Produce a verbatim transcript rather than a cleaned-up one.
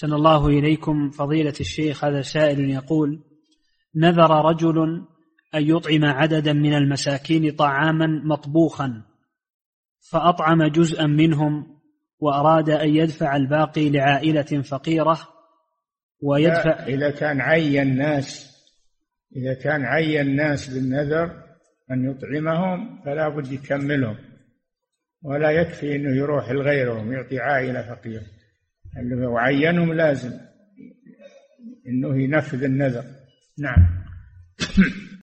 أحسن الله إليكم فضيلة الشيخ. هذا سائل يقول: نذر رجل أن يطعم عددا من المساكين طعاما مطبوخا، فأطعم جزءا منهم وأراد أن يدفع الباقي لعائلة فقيرة ويدفع. إذا كان عين ناس إذا كان عين ناس بالنذر أن يطعمهم فلا بد يكملهم، ولا يكفي أنه يروح لغيرهم يعطي عائلة فقيرة، اللي هو عينهم لازم أنه ينفذ النذر. نعم.